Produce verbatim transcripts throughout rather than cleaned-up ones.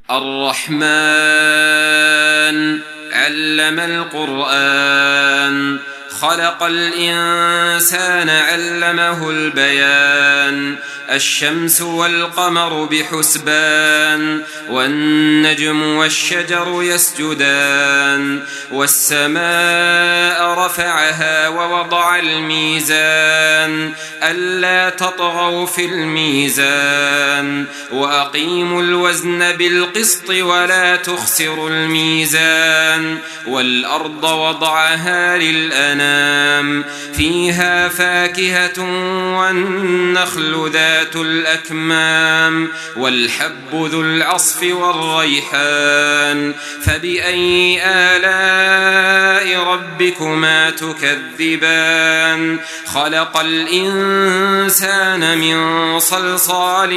الرحمن علم القرآن خلق الإنسان علمه البيان الشمس والقمر بحسبان والنجم والشجر يسجدان والسماء رفعها ووضع الميزان ألا تطغوا في الميزان وأقيموا الوزن بالقسط ولا تخسروا الميزان والأرض وضعها للأنام فيها فاكهة والنخل ذات الأكمام والحب ذو العصف والريحان فبأي آلاء ربكما تكذبان خلق الإنسان من صلصال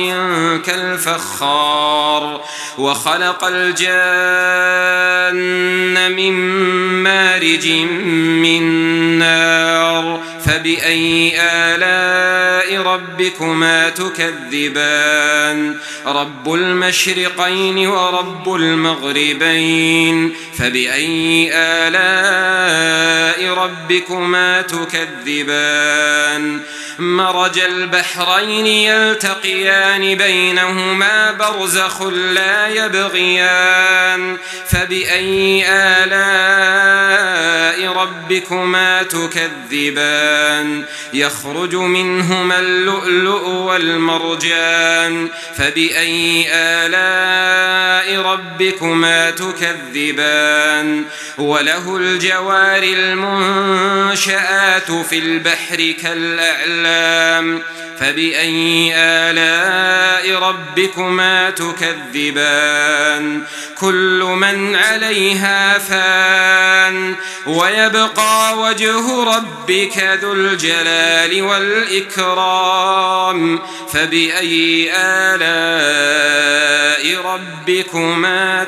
كالفخار وخلق الجان من مارج من نار فبأي آلاء ربكما تكذبان رب المشرقين ورب المغربين فبأي آلاء ربكما تكذبان مرج البحرين يلتقيان بينهما برزخ لا يبغيان فبأي آلاء ربكما تكذبان يخرج منهما اللؤلؤ والمرجان فبأي آلاء ربكما تكذبان وله الجوار المنشآت في البحر كالأعلام فبأي آلاء ربكما تكذبان كل من عليها فان ويبقى وجه ربك ذو الجلال والإكرام فبأي آلاء ربكما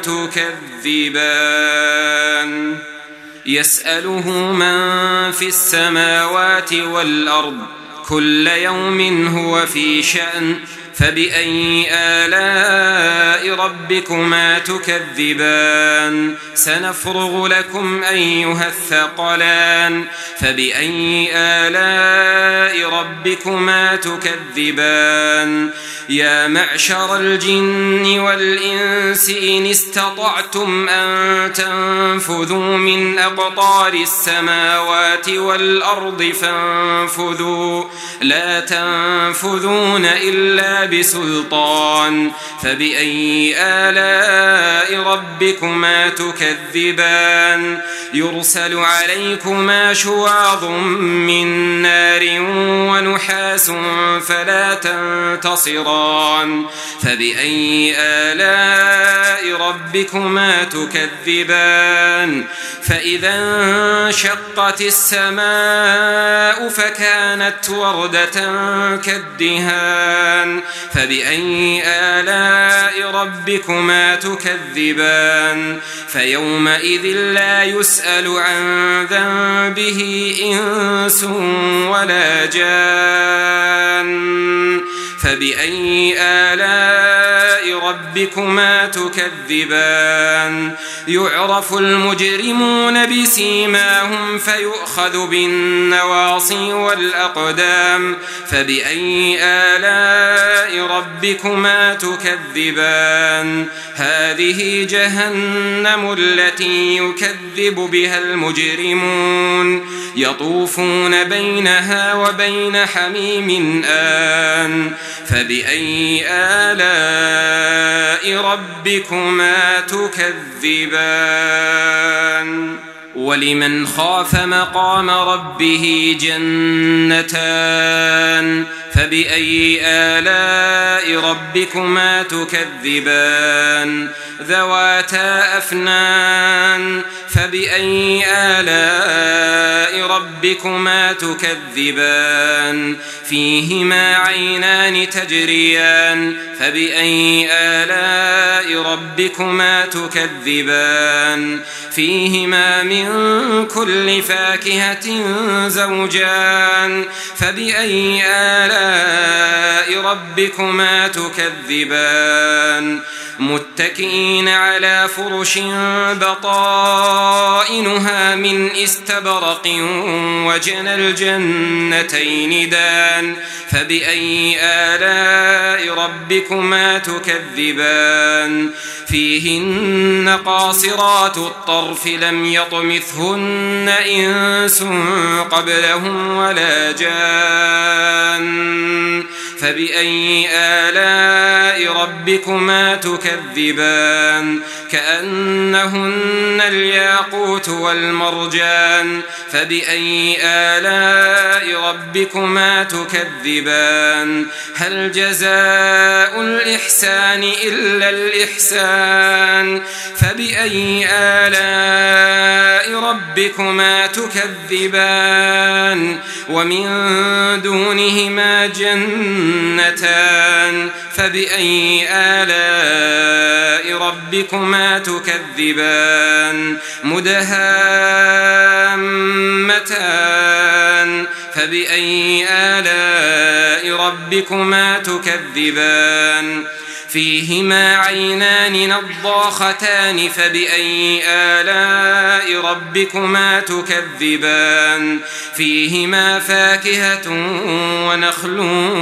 تكذبان يسأله من في السماوات والأرض كل يوم هو في شأن فبأي آلاء ربكما تكذبان سنفرغ لكم أيها الثقلان فبأي آلاء ربكما تكذبان يا معشر الجن والإنس إن استطعتم أن تنفذوا من أقطار السماوات والأرض فانفذوا لا تنفذون إلا بسلطان فبأي آلاء ربكما تكذبان يرسل عليكما شواظ من نار ونحاس فلا تنتصران فبأي آلاء ربكما تكذبان فإذا انشقت السماء فكانت وردة كالدهان فبأي آلاء ربكما تكذبان فيومئذ لا يسأل عن ذنبه إنس ولا جان فبأي آلاء ربكما تكذبان يعرف المجرمون بسيماهم فيؤخذ بالنواصي والأقدام فبأي آلاء ربكما تكذبان هذه جهنم التي يكذب بها المجرمون يطوفون بينها وبين حميم آن فبأي آلاء ربكما تكذبان ولمن خاف مقام ربه جنتان فبأي آلاء ربكما تكذبان ذواتا أفنان فبأي آلاء ربكما تكذبان فيهما عينان تجريان فبأي آلاء آلاء ربكما تكذبان فيهما من كل فاكهة زوجان فبأي آلاء ربكما تكذبان متكئين على فرش بطائنها من استبرق وجنى الجنتين دان فبأي آلاء ربكما تكذبان فيهن قاصرات الطرف لم يطمثهن إنس قبلهم ولا جان فبأي آلاء ربكما تكذبان كأنهن الياقوت والمرجان فبأي آلاء ربكما تكذبان هل جزاء الإحسان إلا الإحسان فبأي آلاء ربكما تكذبان ومن دونهما جنتان فبأي آلاء ربكما تكذبان مدهامتان فبأي آلاء ربكما تكذبان فيهما عينان نضاختان فبأي آلاء ربكما تكذبان فيهما فاكهة ونخل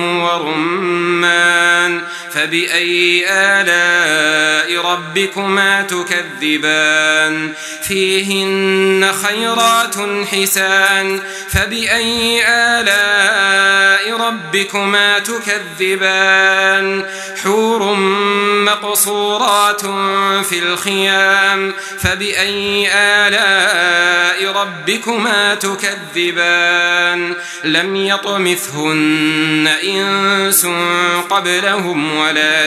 ورمان فبأي آلاء ربكما تكذبان فيهن خيرات حسان فبأي آلاء ربكما تكذبان حور مقصورات في الخيام فبأي آلاء ربكما تكذبان لم يطمثهن إنس قبلهم ولا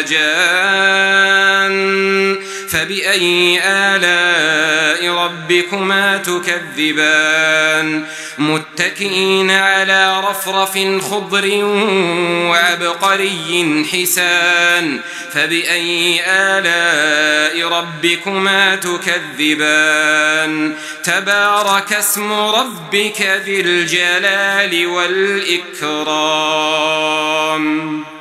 جان فبأي آلاء ربكما تكذبان متكئين على رفرف خضر وعبقري حسان فبأي آلاء ربكما تكذبان تبارك اسم ربك ذي الجلال والإكرام.